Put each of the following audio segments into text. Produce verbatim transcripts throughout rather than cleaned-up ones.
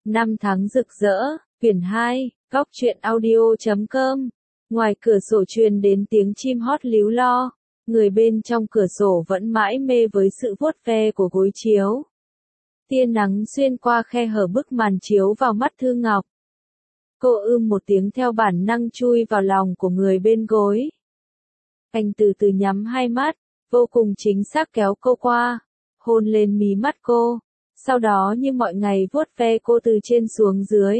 Năm tháng rực rỡ, quyển hai, góc truyện audio chấm com. Ngoài cửa sổ truyền đến tiếng chim hót líu lo, người bên trong cửa sổ vẫn mãi mê với sự vuốt ve của gối chiếu. Tia nắng xuyên qua khe hở bức màn chiếu vào mắt Thư Ngọc. Cô ưm một tiếng theo bản năng chui vào lòng của người bên gối. Anh từ từ nhắm hai mắt, vô cùng chính xác kéo cô qua, hôn lên mí mắt cô, sau đó như mọi ngày vuốt ve cô từ trên xuống dưới.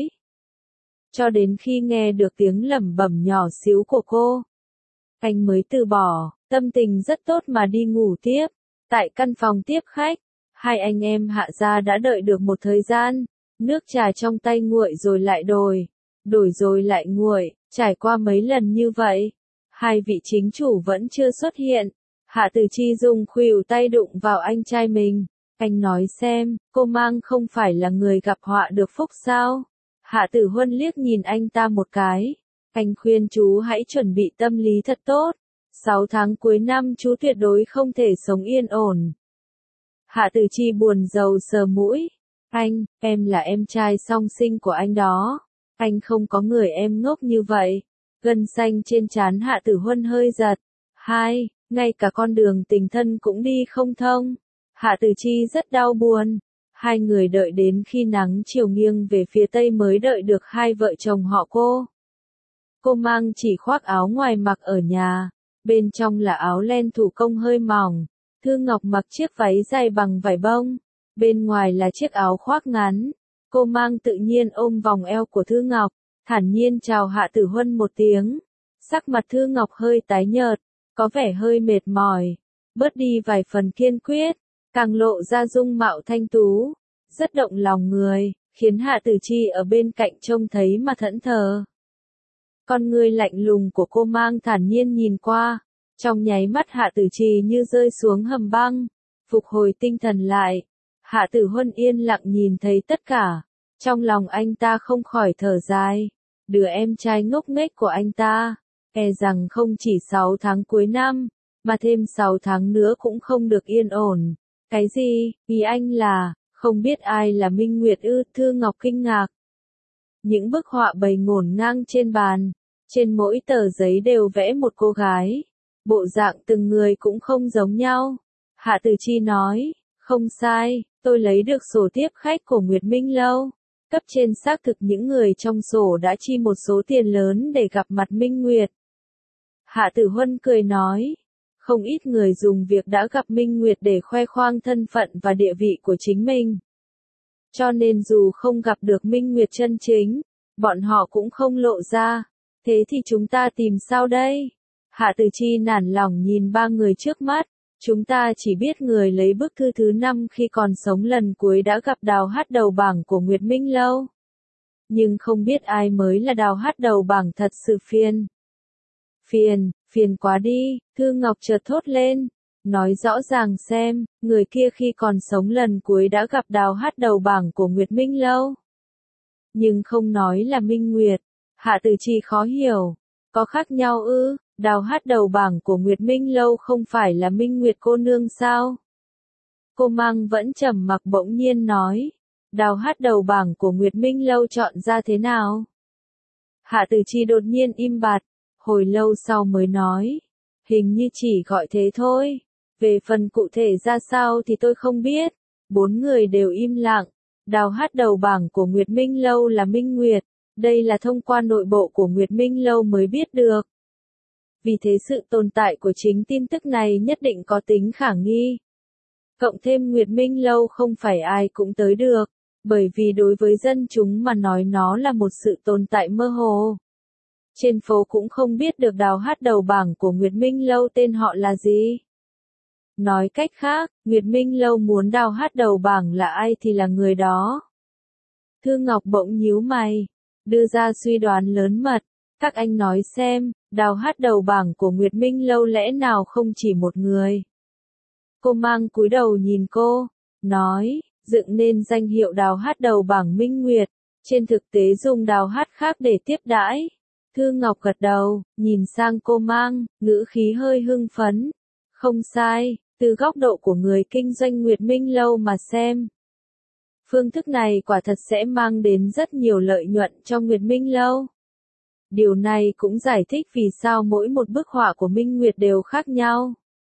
Cho đến khi nghe được tiếng lẩm bẩm nhỏ xíu của cô, anh mới từ bỏ, tâm tình rất tốt mà đi ngủ tiếp. Tại căn phòng tiếp khách, hai anh em Hạ gia đã đợi được một thời gian, nước trà trong tay nguội rồi lại đổi, đổi rồi lại nguội, trải qua mấy lần như vậy, hai vị chính chủ vẫn chưa xuất hiện. Hạ Tử Chi dùng khuỷu tay đụng vào anh trai mình, anh nói xem, cô Mang không phải là người gặp họa được phúc sao? Hạ Tử Huân liếc nhìn anh ta một cái, anh khuyên chú hãy chuẩn bị tâm lý thật tốt, sáu tháng cuối năm chú tuyệt đối không thể sống yên ổn. Hạ Tử Chi buồn rầu sờ mũi, anh, em là em trai song sinh của anh đó, anh không có người em ngốc như vậy. Gân xanh trên trán Hạ Tử Huân hơi giật. Hai, ngay cả con đường tình thân cũng đi không thông. Hạ Tử Chi rất đau buồn. Hai người đợi đến khi nắng chiều nghiêng về phía tây mới đợi được hai vợ chồng họ cô. Cô Mang chỉ khoác áo ngoài mặc ở nhà, bên trong là áo len thủ công hơi mỏng. Thư Ngọc mặc chiếc váy dài bằng vải bông, bên ngoài là chiếc áo khoác ngắn. Cô Mang tự nhiên ôm vòng eo của Thư Ngọc, thản nhiên chào Hạ Tử Huân một tiếng. Sắc mặt Thư Ngọc hơi tái nhợt, có vẻ hơi mệt mỏi, bớt đi vài phần kiên quyết, càng lộ ra dung mạo thanh tú, rất động lòng người, khiến Hạ Tử Chi ở bên cạnh trông thấy mà thẫn thờ. Con người lạnh lùng của cô Mang thản nhiên nhìn qua, trong nháy mắt Hạ Tử Chi như rơi xuống hầm băng, phục hồi tinh thần lại. Hạ Tử Huân yên lặng nhìn thấy tất cả, trong lòng anh ta không khỏi thở dài. Đứa em trai ngốc nghếch của anh ta, e rằng không chỉ sáu tháng cuối năm, mà thêm sáu tháng nữa cũng không được yên ổn. Cái gì, ý anh là, không biết ai là Minh Nguyệt ư? Thư Ngọc kinh ngạc. Những bức họa bày ngổn ngang trên bàn, trên mỗi tờ giấy đều vẽ một cô gái, bộ dạng từng người cũng không giống nhau. Hạ Tử Chi nói, không sai, tôi lấy được sổ tiếp khách của Nguyệt Minh Lâu. Cấp trên xác thực những người trong sổ đã chi một số tiền lớn để gặp mặt Minh Nguyệt. Hạ Tử Huân cười nói, không ít người dùng việc đã gặp Minh Nguyệt để khoe khoang thân phận và địa vị của chính mình. Cho nên dù không gặp được Minh Nguyệt chân chính, bọn họ cũng không lộ ra. Thế thì chúng ta tìm sao đây? Hạ Tử Chi nản lòng nhìn ba người trước mắt. Chúng ta chỉ biết người lấy bức thư thứ năm khi còn sống lần cuối đã gặp đào hát đầu bảng của Nguyệt Minh Lâu. Nhưng không biết ai mới là đào hát đầu bảng thật sự. Phiền. Phiền, phiền quá đi, Thư Ngọc chợt thốt lên. Nói rõ ràng xem, người kia khi còn sống lần cuối đã gặp đào hát đầu bảng của Nguyệt Minh Lâu. Nhưng không nói là Minh Nguyệt. Hạ Tử Chi khó hiểu. Có khác nhau ư? Đào hát đầu bảng của Nguyệt Minh Lâu không phải là Minh Nguyệt cô nương sao? Cô Mang vẫn trầm mặc bỗng nhiên nói. Đào hát đầu bảng của Nguyệt Minh Lâu chọn ra thế nào? Hạ Tử Chi đột nhiên im bặt, hồi lâu sau mới nói. Hình như chỉ gọi thế thôi. Về phần cụ thể ra sao thì tôi không biết. Bốn người đều im lặng. Đào hát đầu bảng của Nguyệt Minh Lâu là Minh Nguyệt. Đây là thông qua nội bộ của Nguyệt Minh Lâu mới biết được. Vì thế sự tồn tại của chính tin tức này nhất định có tính khả nghi. Cộng thêm Nguyệt Minh Lâu không phải ai cũng tới được, bởi vì đối với dân chúng mà nói nó là một sự tồn tại mơ hồ. Trên phố cũng không biết được đào hát đầu bảng của Nguyệt Minh Lâu tên họ là gì. Nói cách khác, Nguyệt Minh Lâu muốn đào hát đầu bảng là ai thì là người đó. Thư Ngọc bỗng nhíu mày, đưa ra suy đoán lớn mật. Các anh nói xem, đào hát đầu bảng của Nguyệt Minh Lâu lẽ nào không chỉ một người? Cô Mang cúi đầu nhìn cô, nói, dựng nên danh hiệu đào hát đầu bảng Minh Nguyệt, trên thực tế dùng đào hát khác để tiếp đãi. Thư Ngọc gật đầu, nhìn sang cô Mang, ngữ khí hơi hưng phấn. Không sai, từ góc độ của người kinh doanh Nguyệt Minh Lâu mà xem. Phương thức này quả thật sẽ mang đến rất nhiều lợi nhuận cho Nguyệt Minh Lâu. Điều này cũng giải thích vì sao mỗi một bức họa của Minh Nguyệt đều khác nhau.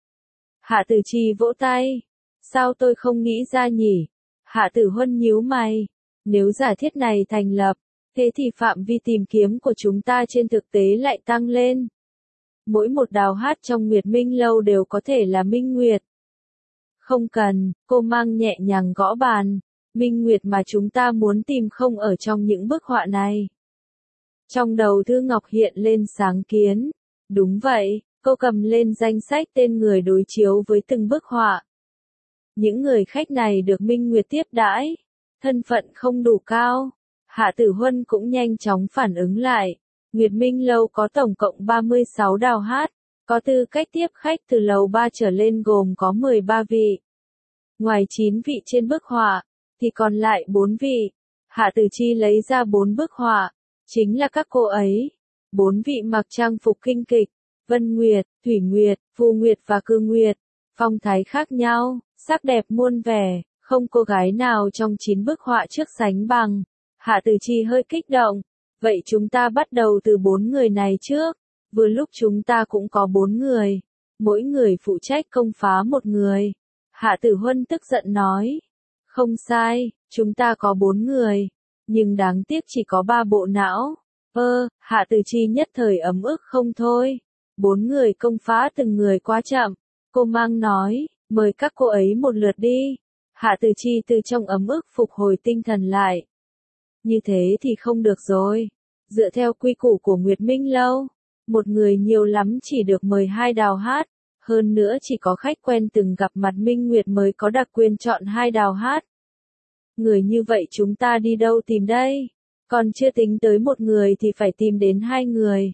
Hạ Tử Chi vỗ tay. Sao tôi không nghĩ ra nhỉ? Hạ Tử Huân nhíu mày. Nếu giả thiết này thành lập, thế thì phạm vi tìm kiếm của chúng ta trên thực tế lại tăng lên. Mỗi một đào hát trong Nguyệt Minh Lâu đều có thể là Minh Nguyệt. Không cần, cô mang nhẹ nhàng gõ bàn. Minh Nguyệt mà chúng ta muốn tìm không ở trong những bức họa này. Trong đầu Thư Ngọc hiện lên sáng kiến. Đúng vậy, cô cầm lên danh sách tên người đối chiếu với từng bức họa. Những người khách này được Minh Nguyệt tiếp đãi. Thân phận không đủ cao. Hạ Tử Huân cũng nhanh chóng phản ứng lại. Nguyệt Minh Lâu có tổng cộng ba mươi sáu đào hát. Có tư cách tiếp khách từ lầu ba trở lên gồm có mười ba vị. Ngoài chín vị trên bức họa, thì còn lại bốn vị. Hạ Tử Chi lấy ra bốn bức họa. Chính là các cô ấy. Bốn vị mặc trang phục kinh kịch. Vân Nguyệt, Thủy Nguyệt, Phù Nguyệt và Cư Nguyệt. Phong thái khác nhau, sắc đẹp muôn vẻ. Không cô gái nào trong chín bức họa trước sánh bằng. Hạ Tử Chi hơi kích động. Vậy chúng ta bắt đầu từ bốn người này trước. Vừa lúc chúng ta cũng có bốn người. Mỗi người phụ trách công phá một người. Hạ Tử Huân tức giận nói. Không sai, chúng ta có bốn người. Nhưng đáng tiếc chỉ có ba bộ não. Ơ, Hạ Tử Chi nhất thời ấm ức không thôi. Bốn người công phá từng người quá chậm. Cô mang nói, mời các cô ấy một lượt đi. Hạ Tử Chi từ trong ấm ức phục hồi tinh thần lại. Như thế thì không được rồi. Dựa theo quy củ của Nguyệt Minh Lâu, một người nhiều lắm chỉ được mời hai đào hát. Hơn nữa chỉ có khách quen từng gặp mặt Minh Nguyệt mới có đặc quyền chọn hai đào hát. Người như vậy chúng ta đi đâu tìm đây? Còn chưa tính tới một người thì phải tìm đến hai người.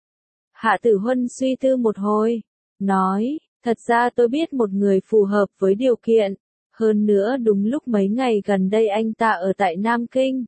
Hạ Tử Huân suy tư một hồi. Nói, thật ra tôi biết một người phù hợp với điều kiện. Hơn nữa đúng lúc mấy ngày gần đây anh ta ở tại Nam Kinh.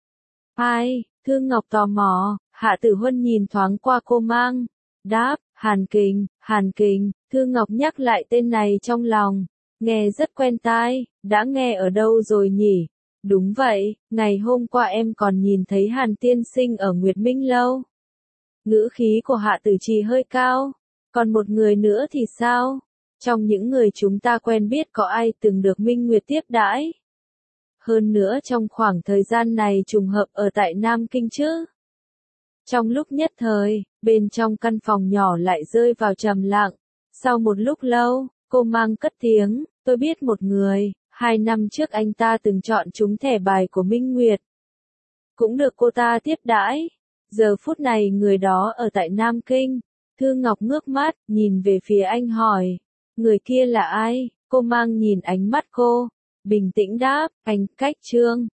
Ai? Thư Ngọc tò mò. Hạ Tử Huân nhìn thoáng qua cô mang. Đáp, Hàn Kình, Hàn Kình. Thư Ngọc nhắc lại tên này trong lòng. Nghe rất quen tai, đã nghe ở đâu rồi nhỉ? Đúng vậy, ngày hôm qua em còn nhìn thấy Hàn tiên sinh ở Nguyệt Minh Lâu. Ngữ khí của Hạ Tử Chi hơi cao. Còn một người nữa thì sao? Trong những người chúng ta quen biết có ai từng được Minh Nguyệt tiếp đãi? Hơn nữa trong khoảng thời gian này trùng hợp ở tại Nam Kinh chứ? Trong lúc nhất thời, bên trong căn phòng nhỏ lại rơi vào trầm lặng. Sau một lúc lâu, cô mang cất tiếng, tôi biết một người, hai năm trước anh ta từng chọn trúng thẻ bài của Minh Nguyệt. Cũng được cô ta tiếp đãi. Giờ phút này người đó ở tại Nam Kinh. Thư Ngọc ngước mắt, nhìn về phía anh hỏi. Người kia là ai? Cô mang nhìn ánh mắt cô. Bình tĩnh đáp, anh Cách Trương.